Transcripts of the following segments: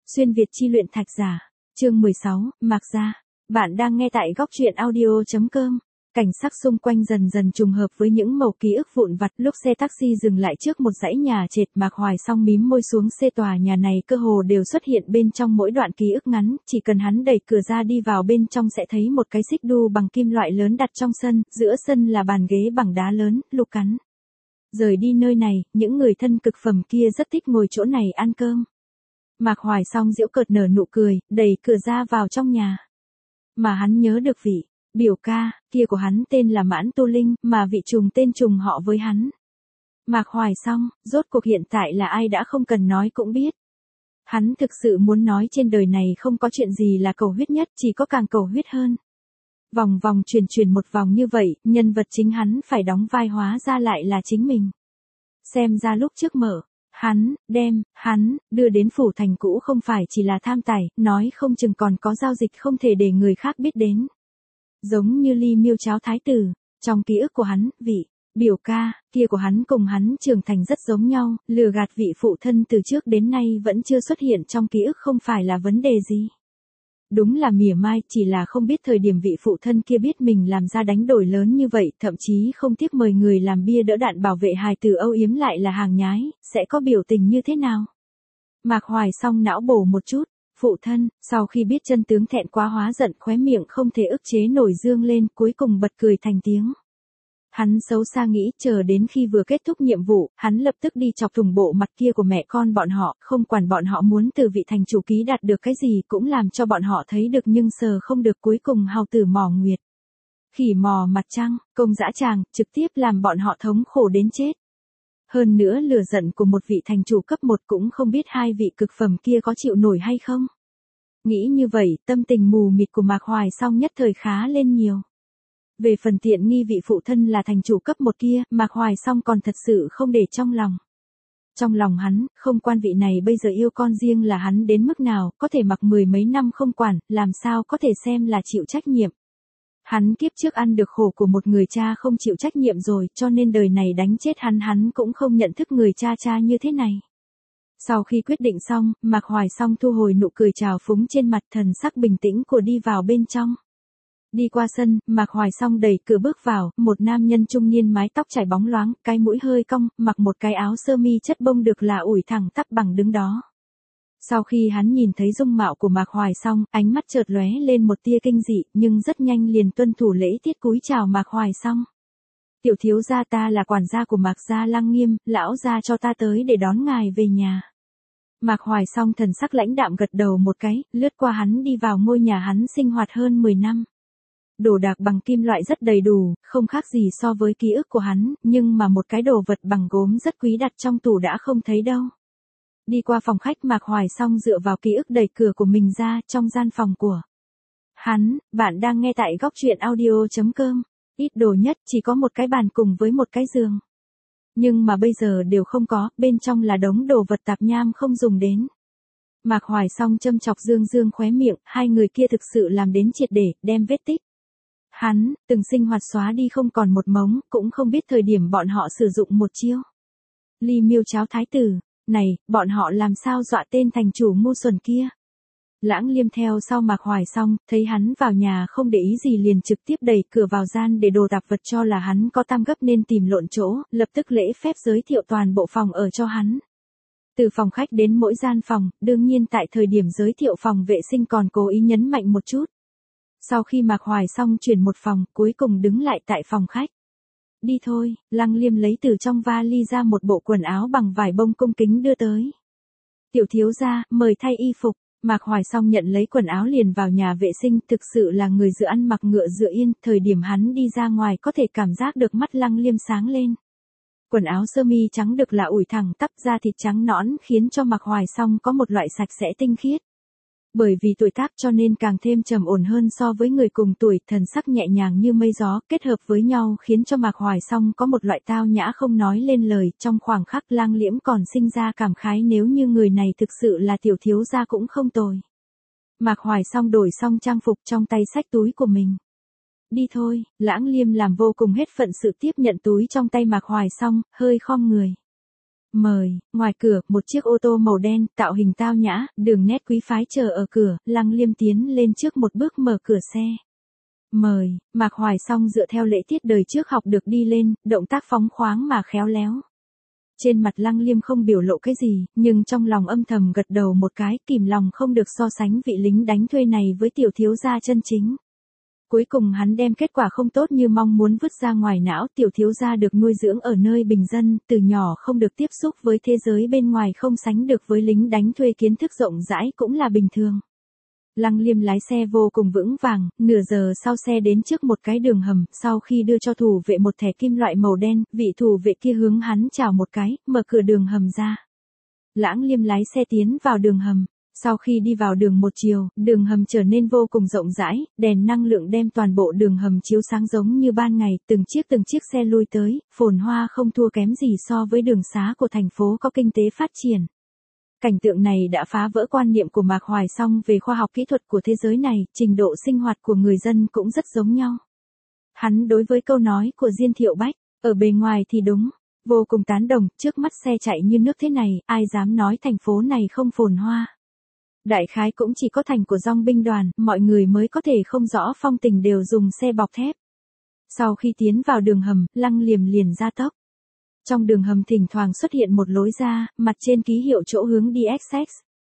Xuyên Việt chi luyện thạch giả. Chương 16, Mạc Gia. Bạn đang nghe tại góc truyện audio.com. Cảnh sắc xung quanh dần dần trùng hợp với những mẩu ký ức vụn vặt. Lúc xe taxi dừng lại trước một dãy nhà trệt, Mạc Hoài Song mím môi xuống xe. Tòa nhà này cơ hồ đều xuất hiện bên trong mỗi đoạn ký ức ngắn, chỉ cần hắn đẩy cửa ra đi vào bên trong sẽ thấy một cái xích đu bằng kim loại lớn đặt trong sân, giữa sân là bàn ghế bằng đá lớn, lục cắn. Rời đi nơi này, những người thân cực phẩm kia rất thích ngồi chỗ này ăn cơm. Mạc Hoài Song giễu cợt nở nụ cười, đẩy cửa ra vào trong nhà. Mà hắn nhớ được vị biểu ca kia của hắn tên là Mãn Tu Linh, mà vị trùng tên trùng họ với hắn. Mạc Hoài Song, rốt cuộc hiện tại là ai đã không cần nói cũng biết. Hắn thực sự muốn nói trên đời này không có chuyện gì là cầu huyết nhất, chỉ có càng cầu huyết hơn. Vòng vòng chuyển một vòng như vậy, nhân vật chính hắn phải đóng vai hóa ra lại là chính mình. Xem ra lúc trước mở, đem hắn đưa đến phủ thành cũ không phải chỉ là tham tài, nói không chừng còn có giao dịch không thể để người khác biết đến. Giống như ly miêu cháo thái tử, trong ký ức của hắn, vị biểu ca kia của hắn cùng hắn trưởng thành rất giống nhau, lừa gạt vị phụ thân từ trước đến nay vẫn chưa xuất hiện trong ký ức không phải là vấn đề gì. Đúng là mỉa mai, chỉ là không biết thời điểm vị phụ thân kia biết mình làm ra đánh đổi lớn như vậy, thậm chí không tiếc mời người làm bia đỡ đạn bảo vệ hài tử âu yếm lại là hàng nhái, sẽ có biểu tình như thế nào. Mạc Hoài Song não bổ một chút, phụ thân, sau khi biết chân tướng thẹn quá hóa giận, khóe miệng không thể ức chế nổi dương lên, cuối cùng bật cười thành tiếng. Hắn xấu xa nghĩ, chờ đến khi vừa kết thúc nhiệm vụ, hắn lập tức đi chọc thủng bộ mặt kia của mẹ con bọn họ, không quản bọn họ muốn từ vị thành chủ ký đạt được cái gì cũng làm cho bọn họ thấy được nhưng sờ không được, cuối cùng hào tử mỏ nguyệt. Khỉ mò mặt trăng, công dã tràng, trực tiếp làm bọn họ thống khổ đến chết. Hơn nữa lửa giận của một vị thành chủ cấp 1 cũng không biết hai vị cực phẩm kia có chịu nổi hay không. Nghĩ như vậy, tâm tình mù mịt của Mạc Hoài Song nhất thời khá lên nhiều. Về phần tiện nghi vị phụ thân là thành chủ cấp 1 kia, Mạc Hoài Song còn thật sự không để trong lòng. Trong lòng hắn, không quan vị này bây giờ yêu con riêng là hắn đến mức nào, có thể mặc 10 mấy năm không quản, làm sao có thể xem là chịu trách nhiệm. Hắn kiếp trước ăn được khổ của một người cha không chịu trách nhiệm rồi, cho nên đời này đánh chết hắn cũng không nhận thức người cha như thế này. Sau khi quyết định xong, Mạc Hoài Song thu hồi nụ cười trào phúng trên mặt, thần sắc bình tĩnh của đi vào bên trong. Đi qua sân, Mạc Hoài Song đẩy cửa bước vào, một nam nhân trung niên mái tóc chảy bóng loáng, cái mũi hơi cong, mặc một cái áo sơ mi chất bông được là ủi thẳng tắp bằng đứng đó. Sau khi hắn nhìn thấy dung mạo của Mạc Hoài Song, ánh mắt chợt lóe lên một tia kinh dị, nhưng rất nhanh liền tuân thủ lễ tiết cúi chào Mạc Hoài Song. Tiểu thiếu gia, ta là quản gia của Mạc gia Lăng Nghiêm, lão gia cho ta tới để đón ngài về nhà. Mạc Hoài Song thần sắc lãnh đạm gật đầu một cái, lướt qua hắn đi vào ngôi nhà hắn sinh hoạt hơn 10 năm. Đồ đạc bằng kim loại rất đầy đủ, không khác gì so với ký ức của hắn, nhưng mà một cái đồ vật bằng gốm rất quý đặt trong tủ đã không thấy đâu. Đi qua phòng khách, Mạc Hoài Song dựa vào ký ức đẩy cửa của mình ra, trong gian phòng của hắn. Bạn đang nghe tại góc truyện audio.com. Ít đồ nhất chỉ có một cái bàn cùng với một cái giường. Nhưng mà bây giờ đều không có, bên trong là đống đồ vật tạp nham không dùng đến. Mạc Hoài Song châm chọc dương khóe miệng, hai người kia thực sự làm đến triệt để, đem vết tích hắn từng sinh hoạt xóa đi không còn một mống, cũng không biết thời điểm bọn họ sử dụng một chiêu ly miêu cháo thái tử, này, bọn họ làm sao dọa tên thành chủ ngu xuẩn kia. Lãng Liêm theo sau Mạc Hoài Song, thấy hắn vào nhà không để ý gì liền trực tiếp đẩy cửa vào gian để đồ tạp vật, cho là hắn có tam gấp nên tìm lộn chỗ, lập tức lễ phép giới thiệu toàn bộ phòng ở cho hắn. Từ phòng khách đến mỗi gian phòng, đương nhiên tại thời điểm giới thiệu phòng vệ sinh còn cố ý nhấn mạnh một chút. Sau khi Mạc Hoài Song chuyển một phòng, cuối cùng đứng lại tại phòng khách. Đi thôi, Lăng Liêm lấy từ trong vali ra một bộ quần áo bằng vải bông cung kính đưa tới. Tiểu thiếu gia, mời thay y phục. Mạc Hoài Song nhận lấy quần áo liền vào nhà vệ sinh, thực sự là người dựa ăn mặc ngựa dựa yên, thời điểm hắn đi ra ngoài có thể cảm giác được mắt Lăng Liêm sáng lên. Quần áo sơ mi trắng được là ủi thẳng tắp, da thịt trắng nõn khiến cho Mạc Hoài Song có một loại sạch sẽ tinh khiết. Bởi vì tuổi tác cho nên càng thêm trầm ổn hơn so với người cùng tuổi, thần sắc nhẹ nhàng như mây gió, kết hợp với nhau khiến cho Mạc Hoài Song có một loại tao nhã không nói lên lời. Trong khoảng khắc Lang Liễm còn sinh ra cảm khái, nếu như người này thực sự là tiểu thiếu gia cũng không tồi. Mạc Hoài Song đổi xong trang phục, trong tay xách túi của mình. Đi thôi, Lãng Liêm làm vô cùng hết phận sự tiếp nhận túi trong tay Mạc Hoài Song, hơi khom người. Mời, ngoài cửa, một chiếc ô tô màu đen, tạo hình tao nhã, đường nét quý phái chờ ở cửa, Lăng Liêm tiến lên trước một bước mở cửa xe. Mời, Mạc Hoài Song dựa theo lễ tiết đời trước học được đi lên, động tác phóng khoáng mà khéo léo. Trên mặt Lăng Liêm không biểu lộ cái gì, nhưng trong lòng âm thầm gật đầu một cái, kìm lòng không được so sánh vị lính đánh thuê này với tiểu thiếu gia chân chính. Cuối cùng hắn đem kết quả không tốt như mong muốn vứt ra ngoài não, tiểu thiếu gia được nuôi dưỡng ở nơi bình dân, từ nhỏ không được tiếp xúc với thế giới bên ngoài, không sánh được với lính đánh thuê kiến thức rộng rãi cũng là bình thường. Lăng Liêm lái xe vô cùng vững vàng, nửa giờ sau xe đến trước một cái đường hầm, sau khi đưa cho thủ vệ một thẻ kim loại màu đen, vị thủ vệ kia hướng hắn chào một cái, mở cửa đường hầm ra. Lãng Liêm lái xe tiến vào đường hầm. Sau khi đi vào đường một chiều, đường hầm trở nên vô cùng rộng rãi, đèn năng lượng đem toàn bộ đường hầm chiếu sáng giống như ban ngày, từng chiếc xe lui tới, phồn hoa không thua kém gì so với đường xá của thành phố có kinh tế phát triển. Cảnh tượng này đã phá vỡ quan niệm của Mạc Hoài Song về khoa học kỹ thuật của thế giới này, trình độ sinh hoạt của người dân cũng rất giống nhau. Hắn đối với câu nói của Diên Thiệu Bách, ở bề ngoài thì đúng, vô cùng tán đồng, trước mắt xe chạy như nước thế này, ai dám nói thành phố này không phồn hoa. Đại khái cũng chỉ có thành của dong binh đoàn, mọi người mới có thể không rõ phong tình đều dùng xe bọc thép. Sau khi tiến vào đường hầm, Lăng Liêm liền gia tốc. Trong đường hầm thỉnh thoảng xuất hiện một lối ra, mặt trên ký hiệu chỗ hướng đi XX.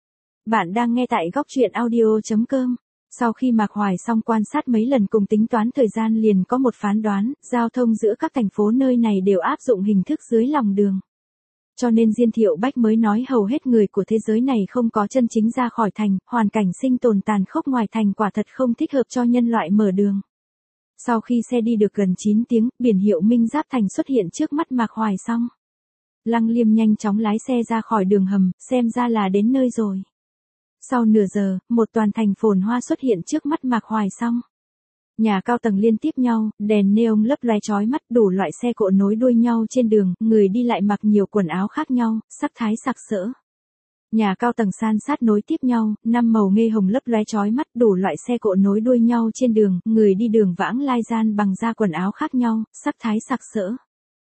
Bạn đang nghe tại góc truyện audio.com. Sau khi Mạc Hoài Song quan sát mấy lần cùng tính toán thời gian liền có một phán đoán, giao thông giữa các thành phố nơi này đều áp dụng hình thức dưới lòng đường. Cho nên Diên Thiệu Bách mới nói hầu hết người của thế giới này không có chân chính ra khỏi thành, hoàn cảnh sinh tồn tàn khốc ngoài thành quả thật không thích hợp cho nhân loại mở đường. Sau khi xe đi được gần 9 tiếng, biển hiệu Minh Giáp Thành xuất hiện trước mắt Mạc Hoài Song. Lăng Liêm nhanh chóng lái xe ra khỏi đường hầm, xem ra là đến nơi rồi. Sau nửa giờ, một toàn thành phồn hoa xuất hiện trước mắt Mạc Hoài Song. Nhà cao tầng liên tiếp nhau, đèn neon lấp lóe chói mắt, đủ loại xe cộ nối đuôi nhau trên đường, người đi lại mặc nhiều quần áo khác nhau, sắc thái sặc sỡ. Nhà cao tầng san sát nối tiếp nhau, năm màu nghê hồng lấp lóe chói mắt, đủ loại xe cộ nối đuôi nhau trên đường, người đi đường vãng lai gian bằng da quần áo khác nhau, sắc thái sặc sỡ.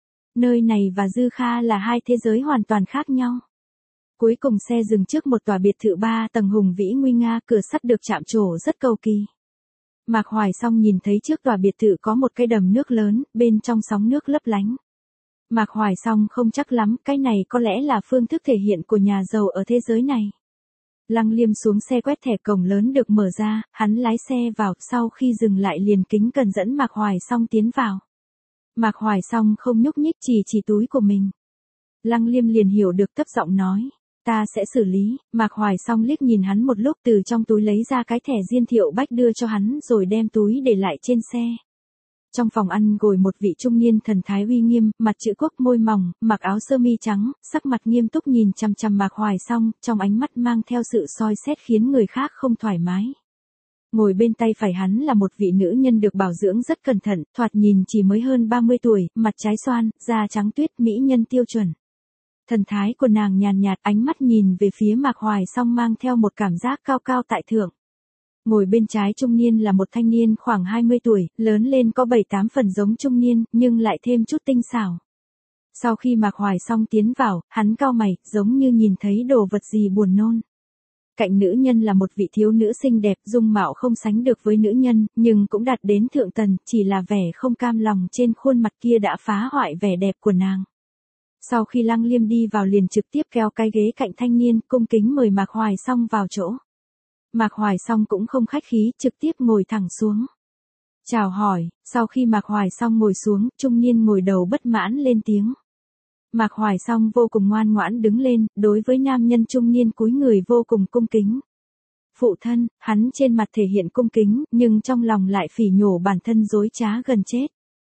Nơi này và Dư Kha là hai thế giới hoàn toàn khác nhau. Cuối cùng xe dừng trước một tòa biệt thự 3 tầng hùng vĩ nguy nga, cửa sắt được chạm trổ rất cầu kỳ. Mạc Hoài Song nhìn thấy trước tòa biệt thự có một cái đầm nước lớn, bên trong sóng nước lấp lánh. Mạc Hoài Song không chắc lắm, cái này có lẽ là phương thức thể hiện của nhà giàu ở thế giới này. Lăng Liêm xuống xe quét thẻ, cổng lớn được mở ra, hắn lái xe vào, sau khi dừng lại liền kính cẩn dẫn Mạc Hoài Song tiến vào. Mạc Hoài Song không nhúc nhích, chỉ túi của mình. Lăng Liêm liền hiểu được, thấp giọng nói. Ta sẽ xử lý. Mạc Hoài Song liếc nhìn hắn một lúc, từ trong túi lấy ra cái thẻ Diên Thiệu Bách đưa cho hắn rồi đem túi để lại trên xe. Trong phòng ăn ngồi một vị trung niên thần thái uy nghiêm, mặt chữ quốc, môi mỏng, mặc áo sơ mi trắng, sắc mặt nghiêm túc nhìn chằm chằm Mạc Hoài Song, trong ánh mắt mang theo sự soi xét khiến người khác không thoải mái. Ngồi bên tay phải hắn là một vị nữ nhân được bảo dưỡng rất cẩn thận, thoạt nhìn chỉ mới hơn 30 tuổi, mặt trái xoan, da trắng tuyết, mỹ nhân tiêu chuẩn. Thần thái của nàng nhàn nhạt, ánh mắt nhìn về phía Mạc Hoài Song mang theo một cảm giác cao cao tại thượng. Ngồi bên trái trung niên là một thanh niên khoảng 20 tuổi, lớn lên có 7-8 phần giống trung niên, nhưng lại thêm chút tinh xảo. Sau khi Mạc Hoài Song tiến vào, hắn cau mày, giống như nhìn thấy đồ vật gì buồn nôn. Cạnh nữ nhân là một vị thiếu nữ xinh đẹp, dung mạo không sánh được với nữ nhân, nhưng cũng đạt đến thượng tầng, chỉ là vẻ không cam lòng trên khuôn mặt kia đã phá hoại vẻ đẹp của nàng. Sau khi Lăng Liêm đi vào liền trực tiếp kéo cái ghế cạnh thanh niên, cung kính mời Mạc Hoài Song vào chỗ. Mạc Hoài Song cũng không khách khí, trực tiếp ngồi thẳng xuống. Chào hỏi, sau khi Mạc Hoài Song ngồi xuống, trung niên ngồi đầu bất mãn lên tiếng. Mạc Hoài Song vô cùng ngoan ngoãn đứng lên, đối với nam nhân trung niên cúi người vô cùng cung kính. Phụ thân, hắn trên mặt thể hiện cung kính, nhưng trong lòng lại phỉ nhổ bản thân dối trá gần chết.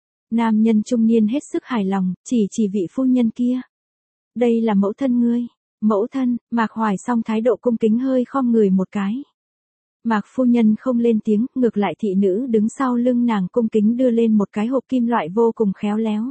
Nam nhân trung niên hết sức hài lòng, chỉ vị phu nhân kia. Đây là mẫu thân ngươi. Mẫu thân, Mạc Hoài Song thái độ cung kính hơi khom người một cái. Mạc phu nhân không lên tiếng, ngược lại thị nữ đứng sau lưng nàng cung kính đưa lên một cái hộp kim loại vô cùng khéo léo.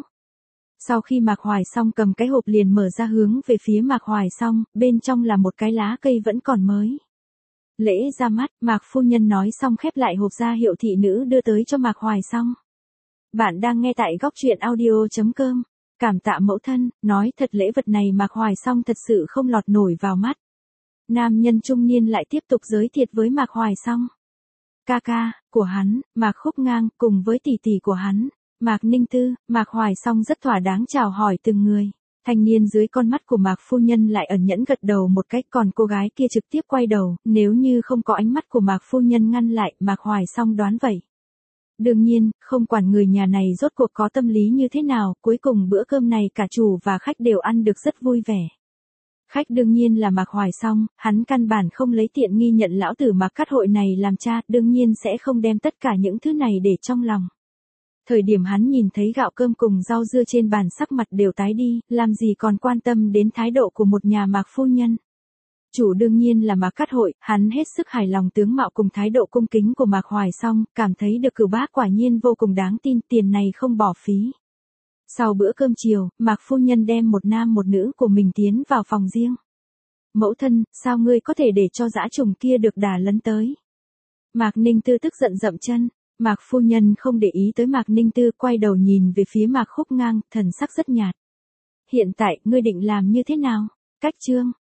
Sau khi Mạc Hoài Song cầm cái hộp liền mở ra hướng về phía Mạc Hoài Song, bên trong là một cái lá cây vẫn còn mới. Lễ ra mắt, Mạc phu nhân nói xong khép lại hộp ra hiệu thị nữ đưa tới cho Mạc Hoài Song. Bạn đang nghe tại góc truyện audio.com. Cảm tạ mẫu thân, nói thật lễ vật này Mạc Hoài Song thật sự không lọt nổi vào mắt. Nam nhân trung niên lại tiếp tục giới thiệu với Mạc Hoài Song. Ca ca của hắn, Mạc Khúc Ngang, cùng với tỷ tỷ của hắn, Mạc Ninh Tư, Mạc Hoài Song rất thỏa đáng chào hỏi từng người. Thanh niên dưới con mắt của Mạc phu nhân lại ẩn nhẫn gật đầu một cách, còn cô gái kia trực tiếp quay đầu, nếu như không có ánh mắt của Mạc phu nhân ngăn lại, Mạc Hoài Song đoán vậy. Đương nhiên, không quản người nhà này rốt cuộc có tâm lý như thế nào, cuối cùng bữa cơm này cả chủ và khách đều ăn được rất vui vẻ. Khách đương nhiên là Mạc Hoài Song, hắn căn bản không lấy tiện nghi nhận lão tử Mạc Cát Hội này làm cha, đương nhiên sẽ không đem tất cả những thứ này để trong lòng. Thời điểm hắn nhìn thấy gạo cơm cùng rau dưa trên bàn sắc mặt đều tái đi, làm gì còn quan tâm đến thái độ của một nhà Mạc phu nhân. Chủ đương nhiên là Mạc Cát Hội, hắn hết sức hài lòng tướng mạo cùng thái độ cung kính của Mạc Hoài Song, cảm thấy được cửu bá quả nhiên vô cùng đáng tin, tiền này không bỏ phí. Sau bữa cơm chiều, Mạc phu nhân đem một nam một nữ của mình tiến vào phòng riêng. Mẫu thân, sao ngươi có thể để cho dã trùng kia được đà lấn tới? Mạc Ninh Tư tức giận dậm chân. Mạc phu nhân không để ý tới Mạc Ninh Tư, quay đầu nhìn về phía Mạc Khúc Ngang, thần sắc rất nhạt. Hiện tại, ngươi định làm như thế nào? Cách chương